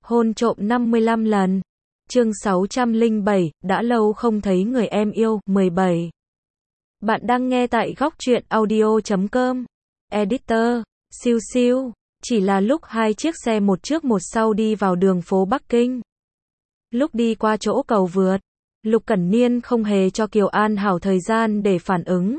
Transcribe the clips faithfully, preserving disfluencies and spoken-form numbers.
Hôn trộm năm mươi lăm lần. Chương sáu trăm lẻ bảy, đã lâu không thấy người em yêu, mười bảy. Bạn đang nghe tại góc truyện audio chấm com. Editor, siêu siêu. Chỉ là lúc hai chiếc xe một trước một sau đi vào đường phố Bắc Kinh. Lúc đi qua chỗ cầu vượt, Lục Cẩn Niên không hề cho Kiều An Hảo thời gian để phản ứng.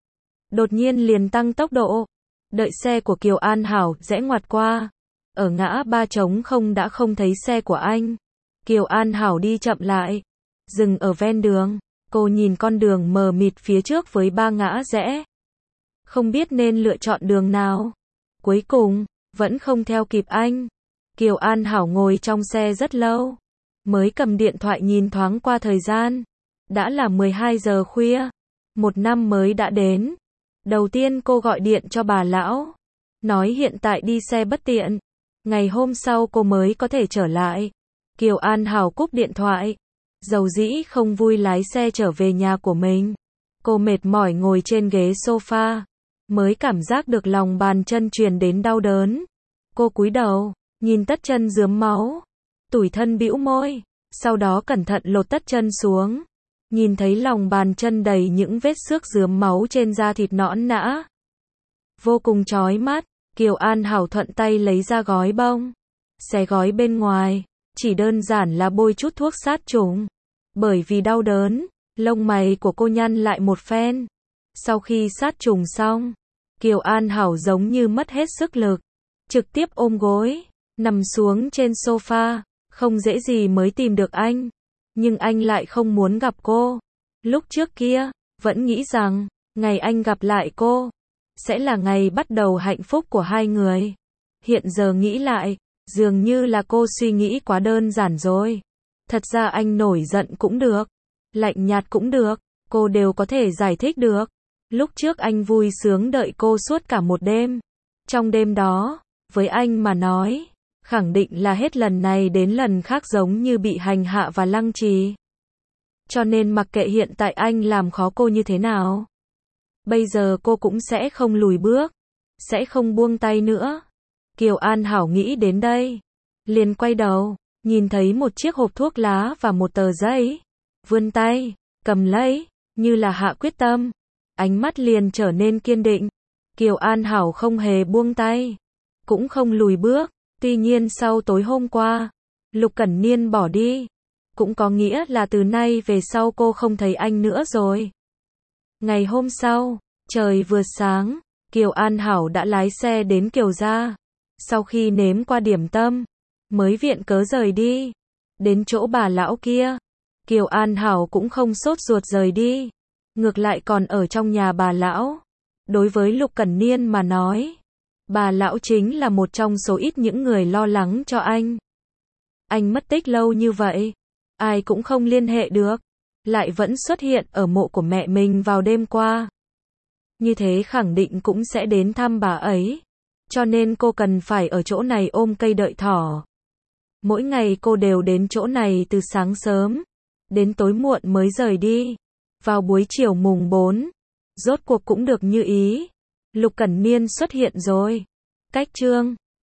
Đột nhiên liền tăng tốc độ. Đợi xe của Kiều An Hảo rẽ ngoặt qua. Ở ngã ba trống không đã không thấy xe của anh. Kiều An Hảo đi chậm lại. Dừng ở ven đường. Cô nhìn con đường mờ mịt phía trước với ba ngã rẽ. Không biết nên lựa chọn đường nào. Cuối cùng, vẫn không theo kịp anh. Kiều An Hảo ngồi trong xe rất lâu. Mới cầm điện thoại nhìn thoáng qua thời gian. Đã là mười hai giờ khuya. Một năm mới đã đến. Đầu tiên cô gọi điện cho bà lão. Nói hiện tại đi xe bất tiện. Ngày hôm sau cô mới có thể trở lại. Kiều An Hảo cúp điện thoại. Dầu dĩ không vui lái xe trở về nhà của mình. Cô mệt mỏi ngồi trên ghế sofa. Mới cảm giác được lòng bàn chân truyền đến đau đớn. Cô cúi đầu, nhìn tất chân rướm máu. Tủi thân bĩu môi. Sau đó cẩn thận lột tất chân xuống. Nhìn thấy lòng bàn chân đầy những vết xước rướm máu trên da thịt nõn nã. Vô cùng chói mắt. Kiều An Hảo thuận tay lấy ra gói bông. Xé gói bên ngoài. Chỉ đơn giản là bôi chút thuốc sát trùng. Bởi vì đau đớn, lông mày của cô nhăn lại một phen. Sau khi sát trùng xong, Kiều An Hảo giống như mất hết sức lực. Trực tiếp ôm gối, nằm xuống trên sofa. Không dễ gì mới tìm được anh. Nhưng anh lại không muốn gặp cô. Lúc trước kia, vẫn nghĩ rằng, ngày anh gặp lại cô, sẽ là ngày bắt đầu hạnh phúc của hai người. Hiện giờ nghĩ lại, dường như là cô suy nghĩ quá đơn giản rồi. Thật ra anh nổi giận cũng được, lạnh nhạt cũng được, cô đều có thể giải thích được. Lúc trước anh vui sướng đợi cô suốt cả một đêm. Trong đêm đó, với anh mà nói, khẳng định là hết lần này đến lần khác giống như bị hành hạ và lăng trì. Cho nên mặc kệ hiện tại anh làm khó cô như thế nào, bây giờ cô cũng sẽ không lùi bước, sẽ không buông tay nữa. Kiều An Hảo nghĩ đến đây, liền quay đầu, nhìn thấy một chiếc hộp thuốc lá và một tờ giấy. Vươn tay, cầm lấy, như là hạ quyết tâm. Ánh mắt liền trở nên kiên định. Kiều An Hảo không hề buông tay, cũng không lùi bước. Tuy nhiên sau tối hôm qua, Lục Cẩn Niên bỏ đi, cũng có nghĩa là từ nay về sau cô không thấy anh nữa rồi. Ngày hôm sau, trời vừa sáng, Kiều An Hảo đã lái xe đến Kiều gia. Sau khi nếm qua điểm tâm, mới viện cớ rời đi. Đến chỗ bà lão kia, Kiều An Hảo cũng không sốt ruột rời đi. Ngược lại còn ở trong nhà bà lão. Đối với Lục Cẩn Niên mà nói, bà lão chính là một trong số ít những người lo lắng cho anh. Anh mất tích lâu như vậy, ai cũng không liên hệ được, lại vẫn xuất hiện ở mộ của mẹ mình vào đêm qua. Như thế khẳng định cũng sẽ đến thăm bà ấy. Cho nên cô cần phải ở chỗ này ôm cây đợi thỏ. Mỗi ngày cô đều đến chỗ này từ sáng sớm, đến tối muộn mới rời đi. Vào buổi chiều mùng bốn, rốt cuộc cũng được như ý. Lục Cẩn Niên xuất hiện rồi. Cách chương